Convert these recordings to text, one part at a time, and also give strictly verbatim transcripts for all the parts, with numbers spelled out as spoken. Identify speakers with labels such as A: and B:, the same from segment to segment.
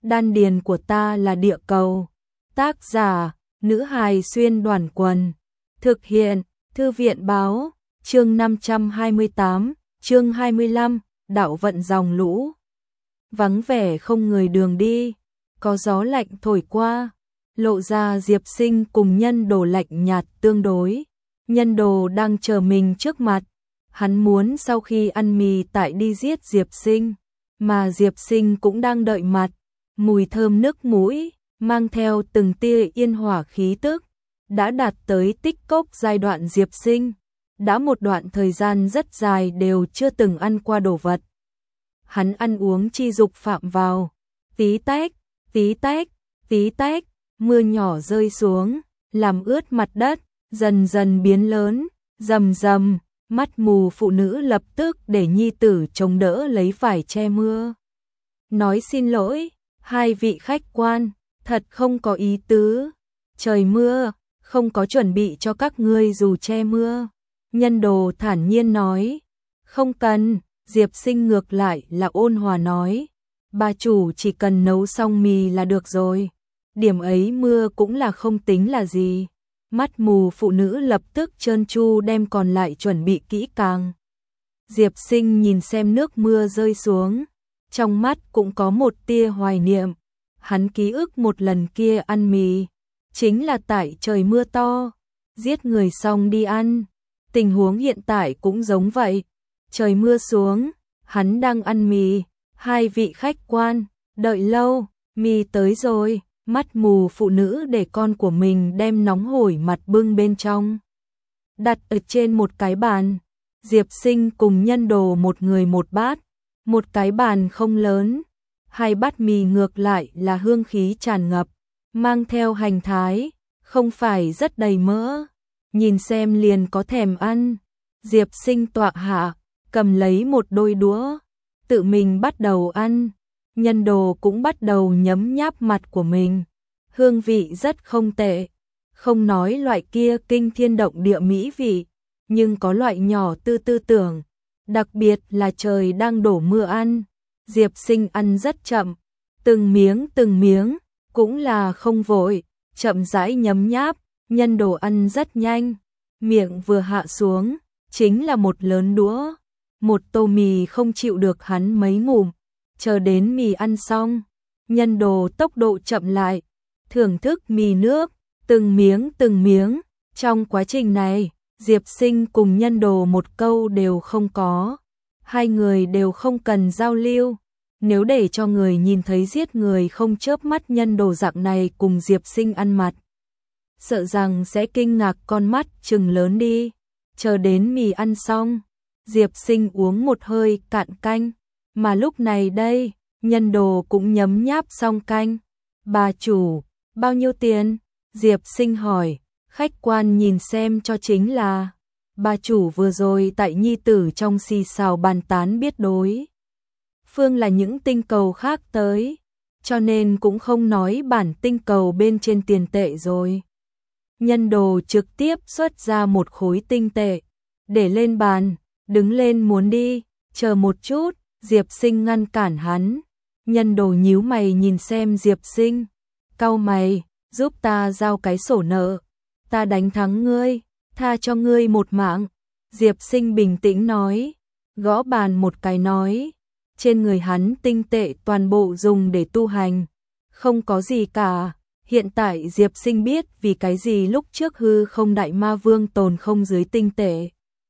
A: đan điền của ta là địa cầu. Tác giả, nữ hài xuyên đoàn quần. Thực hiện, thư viện báo, chương năm trăm hai mươi tám, chương hai mươi lăm, đạo vận dòng lũ. Vắng vẻ không người đường đi, có gió lạnh thổi qua, lộ ra Diệp Sinh cùng Nhân Đồ lạnh nhạt tương đối. Nhân Đồ đang chờ mình trước mặt, hắn muốn sau khi ăn mì tại đi giết Diệp Sinh, mà Diệp Sinh cũng đang đợi mặt, mùi thơm nước mũi, mang theo từng tia yên hỏa khí tức, đã đạt tới tích cốc giai đoạn Diệp Sinh, đã một đoạn thời gian rất dài đều chưa từng ăn qua đồ vật. Hắn ăn uống chi dục phạm vào, tí tách, tí tách, tí tách, mưa nhỏ rơi xuống, làm ướt mặt đất, dần dần biến lớn, rầm rầm, mắt mù phụ nữ lập tức để nhi tử chống đỡ lấy vải che mưa. Nói xin lỗi, hai vị khách quan, thật không có ý tứ, trời mưa, không có chuẩn bị cho các ngươi dù che mưa. Nhân Đồ thản nhiên nói, không cần. Diệp Sinh ngược lại là ôn hòa nói, bà chủ chỉ cần nấu xong mì là được rồi, điểm ấy mưa cũng là không tính là gì. Mắt mù phụ nữ lập tức trơn tru đem còn lại chuẩn bị kỹ càng. Diệp Sinh nhìn xem nước mưa rơi xuống, trong mắt cũng có một tia hoài niệm. Hắn ký ức một lần kia ăn mì, chính là tại trời mưa to, giết người xong đi ăn. Tình huống hiện tại cũng giống vậy. Trời mưa xuống, hắn đang ăn mì, hai vị khách quan, đợi lâu, mì tới rồi, mắt mù phụ nữ để con của mình đem nóng hổi mặt bưng bên trong. Đặt ở trên một cái bàn, Diệp Sinh cùng Nhân Đồ một người một bát, một cái bàn không lớn, hai bát mì ngược lại là hương khí tràn ngập, mang theo hành thái, không phải rất đầy mỡ, nhìn xem liền có thèm ăn. Diệp Sinh tọa hạ, cầm lấy một đôi đũa, tự mình bắt đầu ăn. Nhân Đồ cũng bắt đầu nhấm nháp mặt của mình, hương vị rất không tệ, không nói loại kia kinh thiên động địa mỹ vị, nhưng có loại nhỏ tư tư tưởng, đặc biệt là trời đang đổ mưa ăn. Diệp Sinh ăn rất chậm, từng miếng từng miếng, cũng là không vội, chậm rãi nhấm nháp. Nhân Đồ ăn rất nhanh, miệng vừa hạ xuống, chính là một lớn đũa. Một tô mì không chịu được hắn mấy ngụm, chờ đến mì ăn xong, Nhân Đồ tốc độ chậm lại, thưởng thức mì nước, từng miếng từng miếng. Trong quá trình này, Diệp Sinh cùng Nhân Đồ một câu đều không có, hai người đều không cần giao lưu. Nếu để cho người nhìn thấy giết người không chớp mắt Nhân Đồ dạng này cùng Diệp Sinh ăn mặt, sợ rằng sẽ kinh ngạc con mắt trừng lớn đi. Chờ đến mì ăn xong, Diệp Sinh uống một hơi cạn canh, mà lúc này đây, Nhân Đồ cũng nhấm nháp xong canh. Bà chủ, bao nhiêu tiền? Diệp Sinh hỏi, khách quan nhìn xem cho chính là. Bà chủ vừa rồi tại nhi tử trong xì xào bàn tán biết đối phương là những tinh cầu khác tới, cho nên cũng không nói bản tinh cầu bên trên tiền tệ rồi. Nhân Đồ trực tiếp xuất ra một khối tinh tệ, để lên bàn, đứng lên muốn đi, chờ một chút. Diệp Sinh ngăn cản hắn. Nhân Đồ nhíu mày nhìn xem Diệp Sinh, cau mày, giúp ta giao cái sổ nợ, ta đánh thắng ngươi, tha cho ngươi một mạng. Diệp Sinh bình tĩnh nói, gõ bàn một cái nói, trên người hắn tinh tệ toàn bộ dùng để tu hành, không có gì cả. Hiện tại Diệp Sinh biết vì cái gì lúc trước hư không đại ma vương tồn không dưới tinh tệ.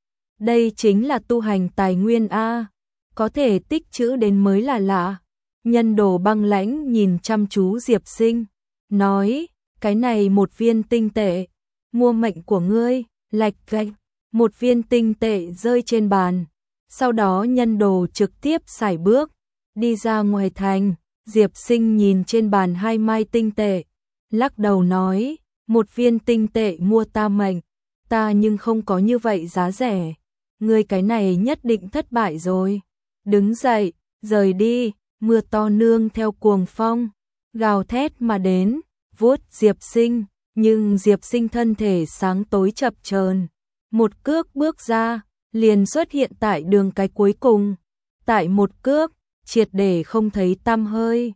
A: Đây chính là tu hành tài nguyên a, có thể tích trữ đến mới là lạ. Nhân Đồ băng lãnh nhìn chăm chú Diệp Sinh, nói, cái này một viên tinh tệ, mua mệnh của ngươi. Lạch cạch, một viên tinh tệ rơi trên bàn. Sau đó Nhân Đồ trực tiếp sải bước, đi ra ngoài thành. Diệp Sinh nhìn trên bàn hai mai tinh tệ, lắc đầu nói, một viên tinh tệ mua ta mệnh, ta nhưng không có như vậy giá rẻ. Ngươi cái này nhất định thất bại rồi. Đứng dậy, rời đi. Mưa to nương theo cuồng phong, gào thét mà đến, vuốt Diệp Sinh, nhưng Diệp Sinh thân thể sáng tối chập chờn, một cước bước ra, liền xuất hiện tại đường cái cuối cùng. Tại một cước, triệt để không thấy tăm hơi.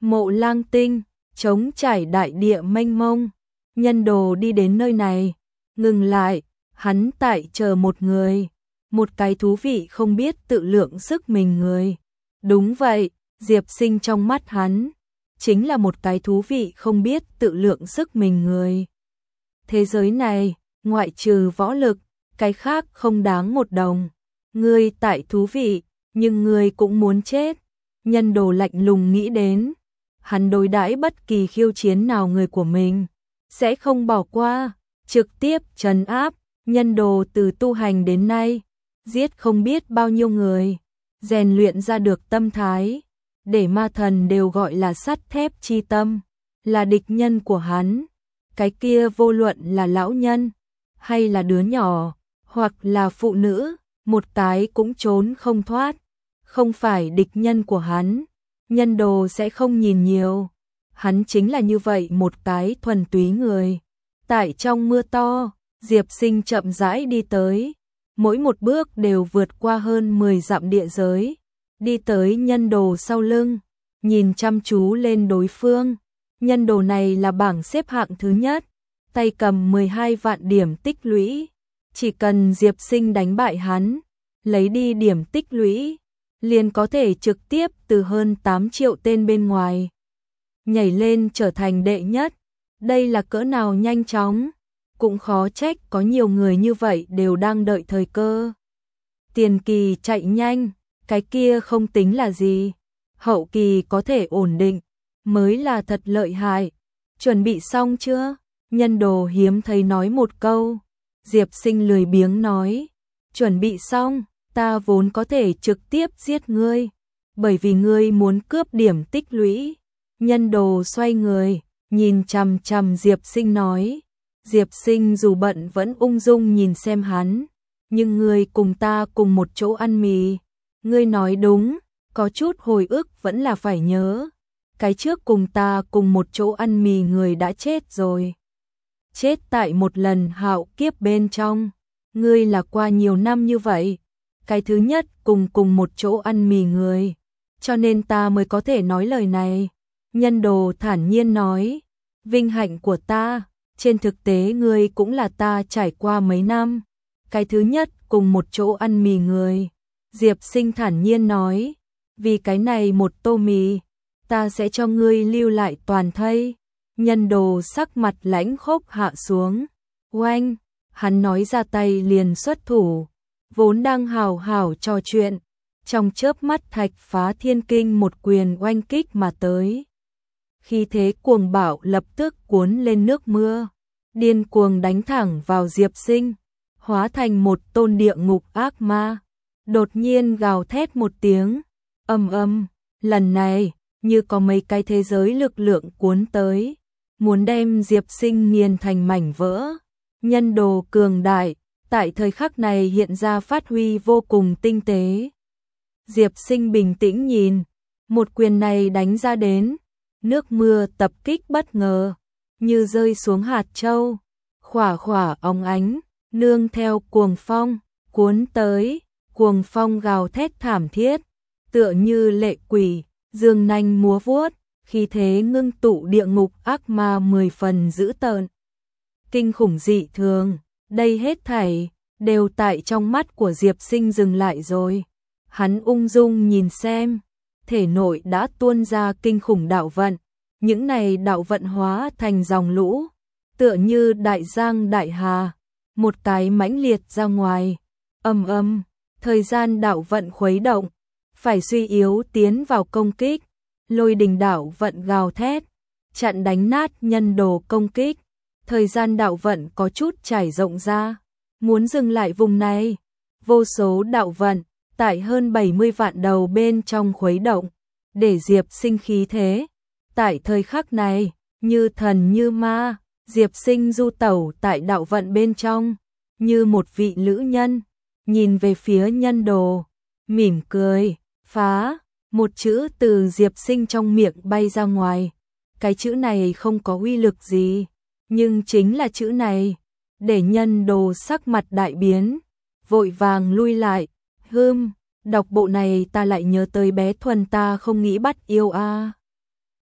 A: Mộ Lang Tinh, trống trải đại địa mênh mông. Nhân đồ đi đến nơi này, ngừng lại, hắn tại chờ một người, một cái thú vị không biết tự lượng sức mình người. Đúng vậy, Diệp Sinh trong mắt hắn, chính là một cái thú vị không biết tự lượng sức mình người. Thế giới này, ngoại trừ võ lực, cái khác không đáng một đồng. Ngươi tại thú vị, nhưng ngươi cũng muốn chết. Nhân đồ lạnh lùng nghĩ đến, hắn đối đãi bất kỳ khiêu chiến nào người của mình, sẽ không bỏ qua, trực tiếp trấn áp. Nhân đồ từ tu hành đến nay, giết không biết bao nhiêu người, rèn luyện ra được tâm thái, để ma thần đều gọi là sắt thép chi tâm, là địch nhân của hắn. Cái kia vô luận là lão nhân, hay là đứa nhỏ, hoặc là phụ nữ, một cái cũng trốn không thoát, không phải địch nhân của hắn. Nhân đồ sẽ không nhìn nhiều, hắn chính là như vậy một cái thuần túy người. Tại trong mưa to, Diệp Sinh chậm rãi đi tới, mỗi một bước đều vượt qua hơn mười dặm địa giới, đi tới nhân đồ sau lưng, nhìn chăm chú lên đối phương. Nhân đồ này là bảng xếp hạng thứ nhất, tay cầm mười hai vạn điểm tích lũy, chỉ cần Diệp Sinh đánh bại hắn, lấy đi điểm tích lũy, liền có thể trực tiếp từ hơn tám triệu tên bên ngoài nhảy lên trở thành đệ nhất. Đây là cỡ nào nhanh chóng, cũng khó trách có nhiều người như vậy đều đang đợi thời cơ. Tiền kỳ chạy nhanh, cái kia không tính là gì, hậu kỳ có thể ổn định, mới là thật lợi hại. Chuẩn bị xong chưa? Nhân đồ hiếm thấy nói một câu. Diệp Sinh lười biếng nói, chuẩn bị xong, ta vốn có thể trực tiếp giết ngươi, bởi vì ngươi muốn cướp điểm tích lũy. Nhân đồ xoay người, nhìn chằm chằm Diệp Sinh nói. Diệp Sinh dù bận vẫn ung dung nhìn xem hắn, nhưng ngươi cùng ta cùng một chỗ ăn mì. Ngươi nói đúng, có chút hồi ức vẫn là phải nhớ. Cái trước cùng ta cùng một chỗ ăn mì người đã chết rồi. Chết tại một lần hạo kiếp bên trong. Ngươi là qua nhiều năm như vậy, cái thứ nhất cùng cùng một chỗ ăn mì người, cho nên ta mới có thể nói lời này. Nhân đồ thản nhiên nói, vinh hạnh của ta, trên thực tế ngươi cũng là ta trải qua mấy năm, cái thứ nhất cùng một chỗ ăn mì người. Diệp Sinh thản nhiên nói, vì cái này một tô mì, ta sẽ cho ngươi lưu lại toàn thây. Nhân đồ sắc mặt lãnh khốc hạ xuống, oanh, hắn nói ra tay liền xuất thủ, vốn đang hào hào trò chuyện, trong chớp mắt thạch phá thiên kinh một quyền oanh kích mà tới. Khi thế cuồng bạo lập tức cuốn lên nước mưa, điên cuồng đánh thẳng vào Diệp Sinh, hóa thành một tôn địa ngục ác ma. Đột nhiên gào thét một tiếng, ầm ầm, lần này như có mấy cái thế giới lực lượng cuốn tới, muốn đem Diệp Sinh nghiền thành mảnh vỡ. Nhân đồ cường đại, tại thời khắc này hiện ra phát huy vô cùng tinh tế. Diệp Sinh bình tĩnh nhìn, một quyền này đánh ra đến, nước mưa tập kích bất ngờ, như rơi xuống hạt châu, khỏa khỏa óng ánh, nương theo cuồng phong, cuốn tới, cuồng phong gào thét thảm thiết, tựa như lệ quỷ, dương nanh múa vuốt, khi thế ngưng tụ địa ngục ác ma mười phần dữ tợn. Kinh khủng dị thường, đây hết thảy đều tại trong mắt của Diệp Sinh dừng lại rồi. Hắn ung dung nhìn xem, thể nội đã tuôn ra kinh khủng đạo vận, những này đạo vận hóa thành dòng lũ, tựa như đại giang đại hà, một cái mãnh liệt ra ngoài. Ầm ầm, thời gian đạo vận khuấy động, phải suy yếu tiến vào công kích. Lôi đình đạo vận gào thét, chặn đánh nát nhân đồ công kích. Thời gian đạo vận có chút trải rộng ra, muốn dừng lại vùng này. Vô số đạo vận tại hơn bảy mươi vạn đầu bên trong khuấy động, để Diệp Sinh khí thế. Tại thời khắc này, như thần như ma, Diệp Sinh du tẩu tại đạo vận bên trong, như một vị lữ nhân, nhìn về phía nhân đồ, mỉm cười, phá. Một chữ từ Diệp Sinh trong miệng bay ra ngoài. Cái chữ này không có uy lực gì, nhưng chính là chữ này, để nhân đồ sắc mặt đại biến, vội vàng lui lại. Hừm, đọc bộ này ta lại nhớ tới bé Thuần ta không nghĩ bắt yêu a. À.